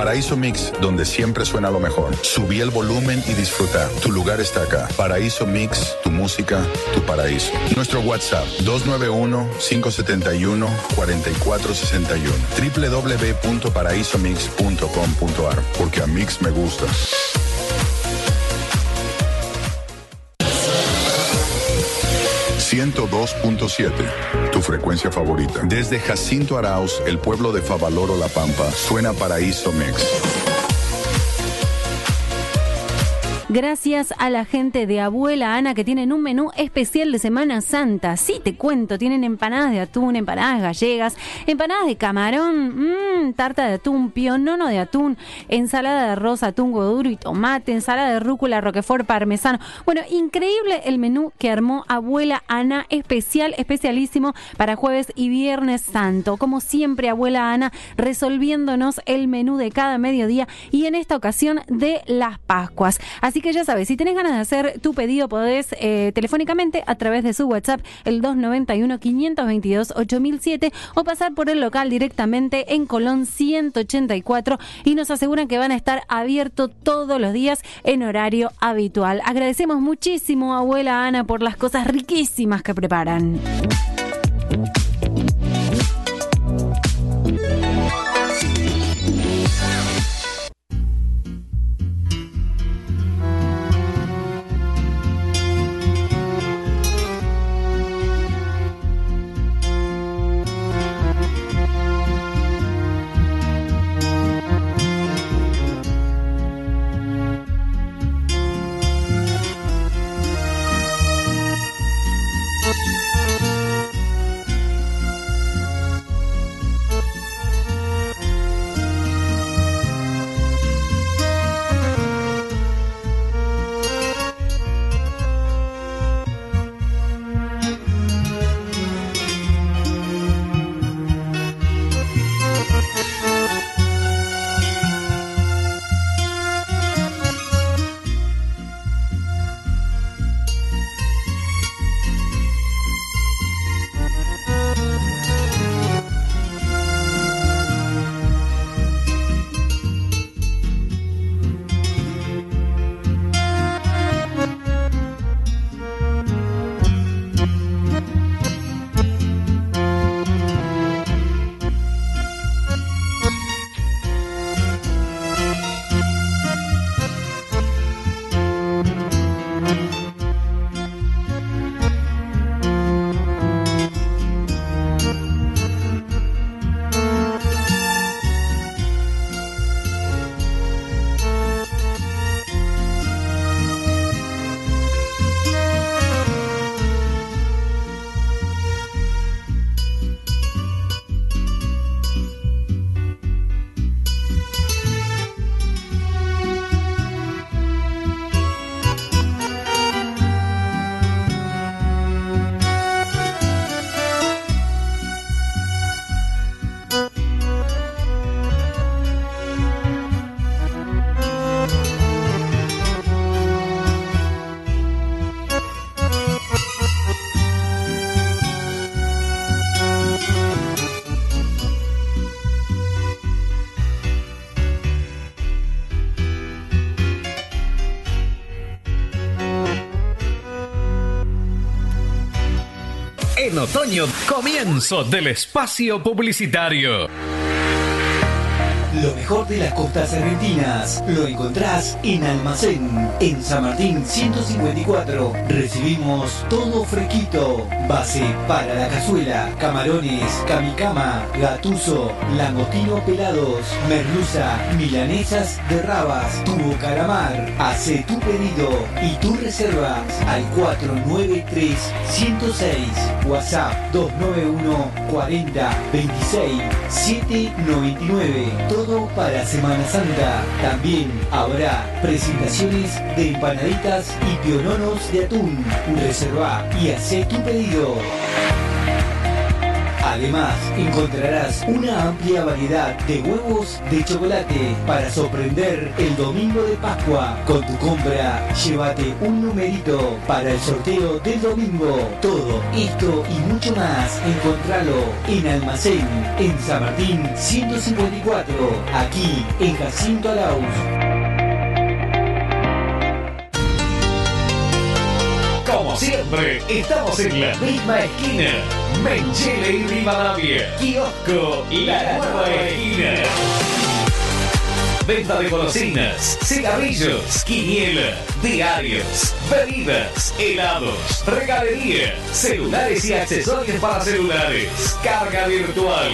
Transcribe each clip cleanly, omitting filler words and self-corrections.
Paraíso Mix, donde siempre suena lo mejor. Subí el volumen y disfruta. Tu lugar está acá. Paraíso Mix, tu música, tu paraíso. Nuestro WhatsApp, 291-571-4461. www.paraisomix.com.ar. Porque a Mix me gusta. 102.7, tu frecuencia favorita. Desde Jacinto Arauz, el pueblo de Favaloro, La Pampa, suena Paraíso Mix. Gracias a la gente de Abuela Ana que tienen un menú especial de Semana Santa. Sí, te cuento, tienen empanadas de atún, empanadas gallegas, empanadas de camarón, tarta de atún, pionono de atún, ensalada de arroz, atún, huevo duro y tomate, ensalada de rúcula, roquefort, parmesano. Bueno, increíble el menú que armó Abuela Ana, especialísimo para jueves y viernes santo. Como siempre, Abuela Ana resolviéndonos el menú de cada mediodía y en esta ocasión de las Pascuas. Así que ya sabes, si tenés ganas de hacer tu pedido, podés telefónicamente a través de su WhatsApp, el 291-522-8007, o pasar por el local directamente en Colón 184 y nos aseguran que van a estar abiertos todos los días en horario habitual. Agradecemos muchísimo a Abuela Ana por las cosas riquísimas que preparan. En otoño, comienzo del espacio publicitario. Lo mejor de las costas argentinas lo encontrás en Almacén, en San Martín 154. Recibimos todo fresquito. Base para la cazuela, camarones, camicama, gatuso, langostino pelados, merluza, milanesas de rabas, tubo calamar. Hacé tu pedido y tu reservas al 493-106. WhatsApp 291 40 26 799. Todo para Semana Santa. También habrá presentaciones de empanaditas y piononos de atún. Reserva y hacé tu pedido. Además, encontrarás una amplia variedad de huevos de chocolate para sorprender el domingo de Pascua. Con tu compra, llévate un numerito para el sorteo del domingo. Todo esto y mucho más, encontralo en Almacén, en San Martín 154, aquí en Jacinto Arauz. Como siempre, estamos en la misma esquina. Menchele y Rivadavia. Kiosco La Nueva Esquina. Venta de golosinas, cigarrillos, quiniela, diarios, bebidas, helados, regalería, celulares y accesorios para celulares, carga virtual.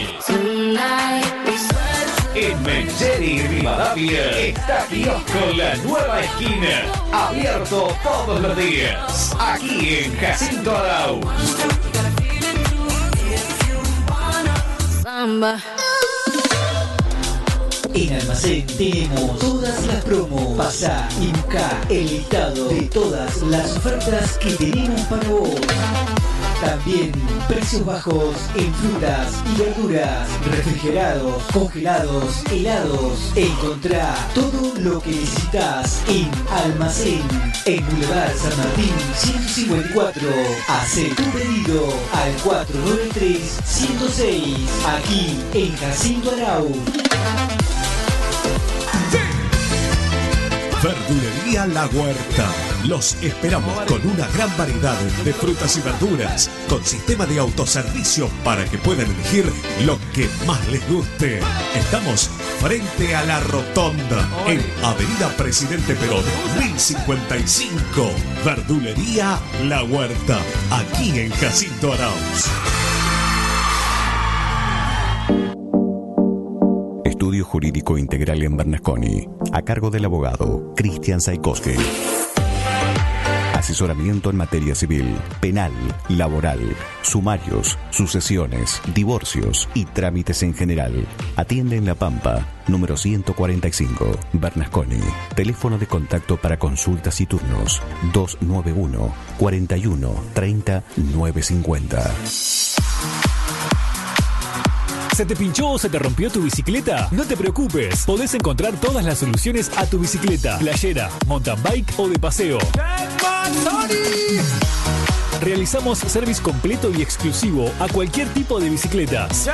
En Menchele y Rivadavia está Kiosco La Nueva Esquina, abierto todos los días, aquí en Jacinto Arauz. En Almacén tenemos todas las promos. Pasá y buscá el listado de todas las ofertas que tenemos para vos. También precios bajos en frutas y verduras, refrigerados, congelados, helados. Encontrá todo lo que necesitas en Almacén, en Boulevard San Martín 154. Hacé tu pedido al 493-106, aquí en Jacinto Arauz. Verdulería La Huerta. Los esperamos con una gran variedad de frutas y verduras, con sistema de autoservicio para que puedan elegir lo que más les guste. Estamos frente a la Rotonda, en Avenida Presidente Perón, 1055. Verdulería La Huerta, aquí en Jacinto Arauz. Estudio Jurídico Integral en Bernasconi, a cargo del abogado Cristian Saikoski. Asesoramiento en materia civil, penal, laboral, sumarios, sucesiones, divorcios y trámites en general. Atiende en La Pampa, número 145, Bernasconi. Teléfono de contacto para consultas y turnos, 291 41 30 950. ¿Se te pinchó o se te rompió tu bicicleta? No te preocupes, podés encontrar todas las soluciones a tu bicicleta, playera, mountain bike o de paseo. Realizamos service completo y exclusivo a cualquier tipo de bicicletas.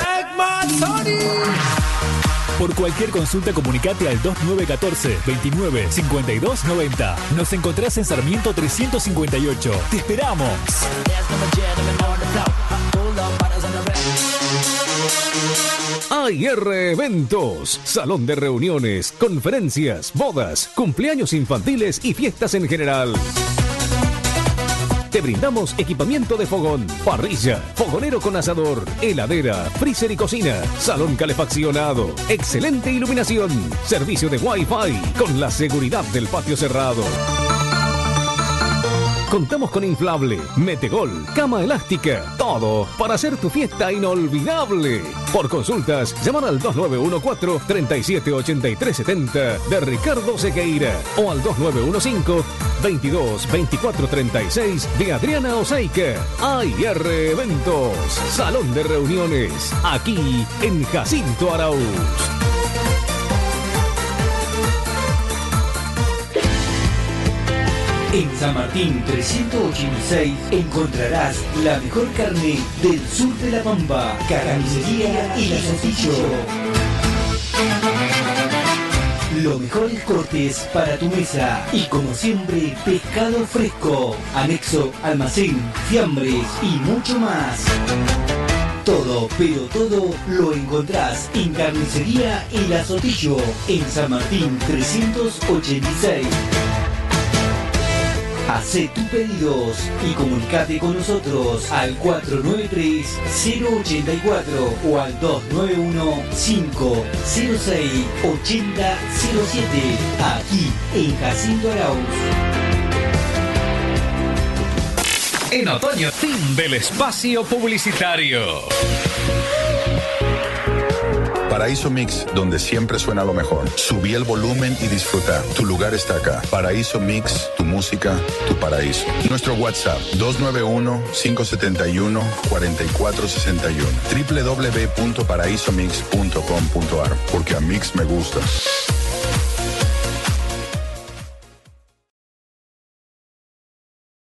Por cualquier consulta, comunicate al 2914 29 52 90. Nos encontrás en Sarmiento 358. ¡Te esperamos! AIR Eventos, salón de reuniones, conferencias, bodas, cumpleaños infantiles y fiestas en general. Te brindamos equipamiento de fogón, parrilla, fogonero con asador, heladera, freezer y cocina, salón calefaccionado, excelente iluminación, servicio de Wi-Fi con la seguridad del patio cerrado. Contamos con inflable, metegol, cama elástica, todo para hacer tu fiesta inolvidable. Por consultas, llamar al 2914-378370 de Ricardo Sequeira o al 2915-222436 de Adriana Oseica. AIR Eventos, salón de reuniones, aquí en Jacinto Arauz. En San Martín 386 encontrarás la mejor carne del sur de La Pampa, Carnicería y Sotillo. Los mejores cortes para tu mesa y como siempre pescado fresco, anexo, almacén, fiambres y mucho más. Todo, pero todo lo encontrás en Carnicería y Sotillo, en San Martín 386. Hacé tus pedidos y comunicate con nosotros al 493-084 o al 291-506-8007, aquí en Jacinto Arauz. En otoño, fin del espacio publicitario. Paraíso Mix, donde siempre suena lo mejor. Subí el volumen y disfruta. Tu lugar está acá. Paraíso Mix, tu música, tu paraíso. Nuestro WhatsApp, 291-571-4461. www.paraisomix.com.ar. Porque a Mix me gusta.